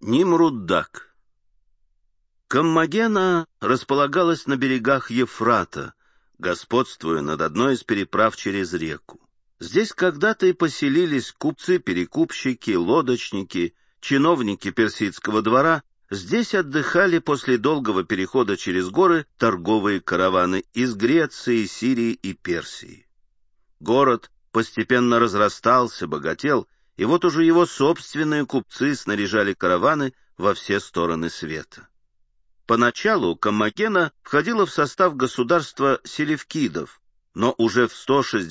Нимруддак. Коммагена располагалась на берегах Ефрата, господствуя над одной из переправ через реку. Здесь когда-то и поселились купцы-перекупщики, лодочники, чиновники персидского двора. Здесь отдыхали после долгого перехода через горы торговые караваны из Греции, Сирии и Персии. Город постепенно разрастался, богател, и вот уже его собственные купцы снаряжали караваны во все стороны света. Поначалу Коммагена входила в состав государства селевкидов, но уже в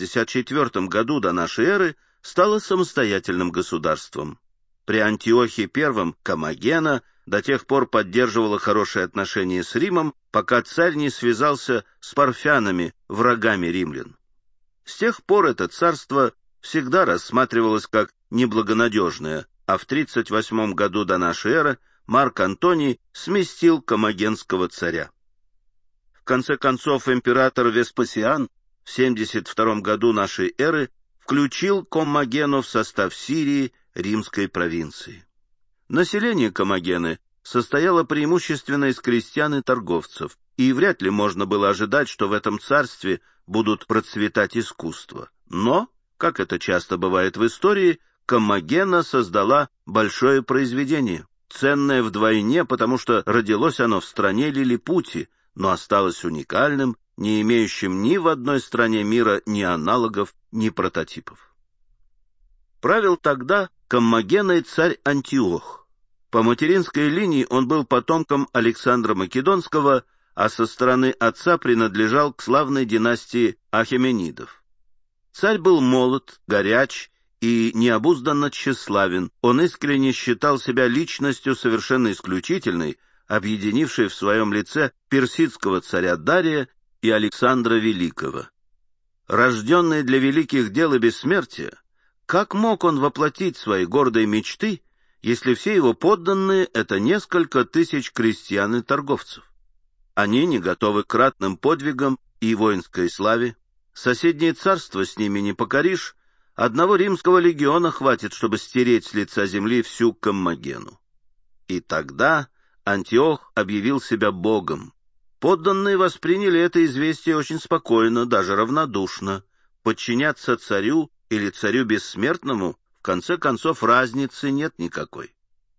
164 году до нашей эры стала самостоятельным государством. При Антиохе I Коммагена до тех пор поддерживала хорошие отношения с Римом, пока царь не связался с парфянами, врагами римлян. С тех пор это царство всегда рассматривалось как неблагонадежное, а в 38 году до нашей эры Марк Антоний сместил коммагенского царя. В конце концов, император Веспасиан в 72 году нашей эры включил Коммагену в состав Сирии, римской провинции. Население Коммагены состояло преимущественно из крестьян и торговцев, и вряд ли можно было ожидать, что в этом царстве будут процветать искусства. Но, как это часто бывает в истории, Коммагена создала большое произведение, ценное вдвойне, потому что родилось оно в стране лилипути, но осталось уникальным, не имеющим ни в одной стране мира ни аналогов, ни прототипов. Правил тогда Коммагеной царь Антиох. По материнской линии он был потомком Александра Македонского, а со стороны отца принадлежал к славной династии Ахеменидов. Царь был молод, горяч и необузданно тщеславен. Он искренне считал себя личностью совершенно исключительной, объединившей в своем лице персидского царя Дария и Александра Великого. Рожденный для великих дел и бессмертия, как мог он воплотить свои гордые мечты, если все его подданные — это несколько тысяч крестьян и торговцев? Они не готовы к ратным подвигам и воинской славе. Соседнее царство с ними не покоришь, одного римского легиона хватит, чтобы стереть с лица земли всю Коммагену. И тогда Антиох объявил себя богом. Подданные восприняли это известие очень спокойно, даже равнодушно. Подчиняться царю или царю бессмертному, в конце концов, разницы нет никакой.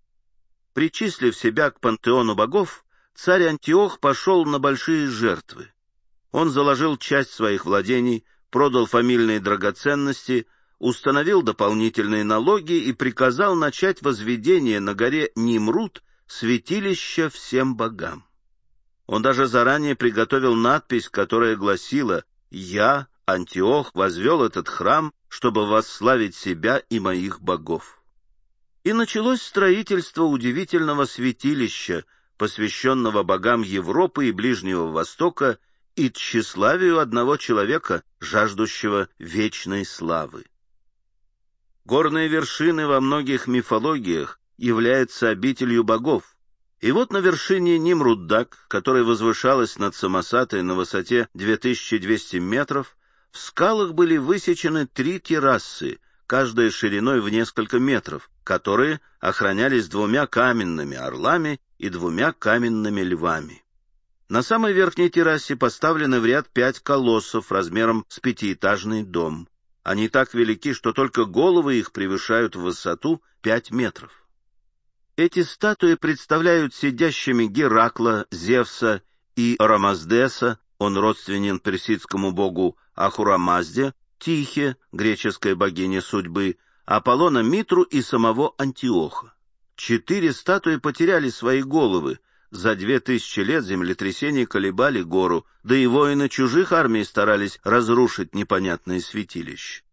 Причислив себя к пантеону богов, царь Антиох пошел на большие жертвы. Он заложил часть своих владений, продал фамильные драгоценности, установил дополнительные налоги и приказал начать возведение на горе Нимруд святилища всем богам. Он даже заранее приготовил надпись, которая гласила: «Я, Антиох, возвел этот храм, чтобы восславить себя и моих богов». И началось строительство удивительного святилища, посвященного богам Европы и Ближнего Востока и тщеславию одного человека, жаждущего вечной славы. Горные вершины во многих мифологиях являются обителью богов. И вот на вершине Нимруддак, которая возвышалась над Самосатой на высоте 2200 метров, в скалах были высечены 3 террасы, каждая шириной в несколько метров, которые охранялись 2 каменными орлами и 2 каменными львами. На самой верхней террасе поставлены в ряд 5 колоссов размером с 5-этажный дом. Они так велики, что только головы их превышают в высоту 5 метров. Эти статуи представляют сидящими Геракла, Зевса и Рамаздеса, он родственен персидскому богу Ахурамазде, Тихе, греческая богиня судьбы, Аполлона Митру и самого Антиоха. 4 статуи потеряли свои головы. За 2000 лет землетрясения колебали гору, да и воины чужих армий старались разрушить непонятное святилище.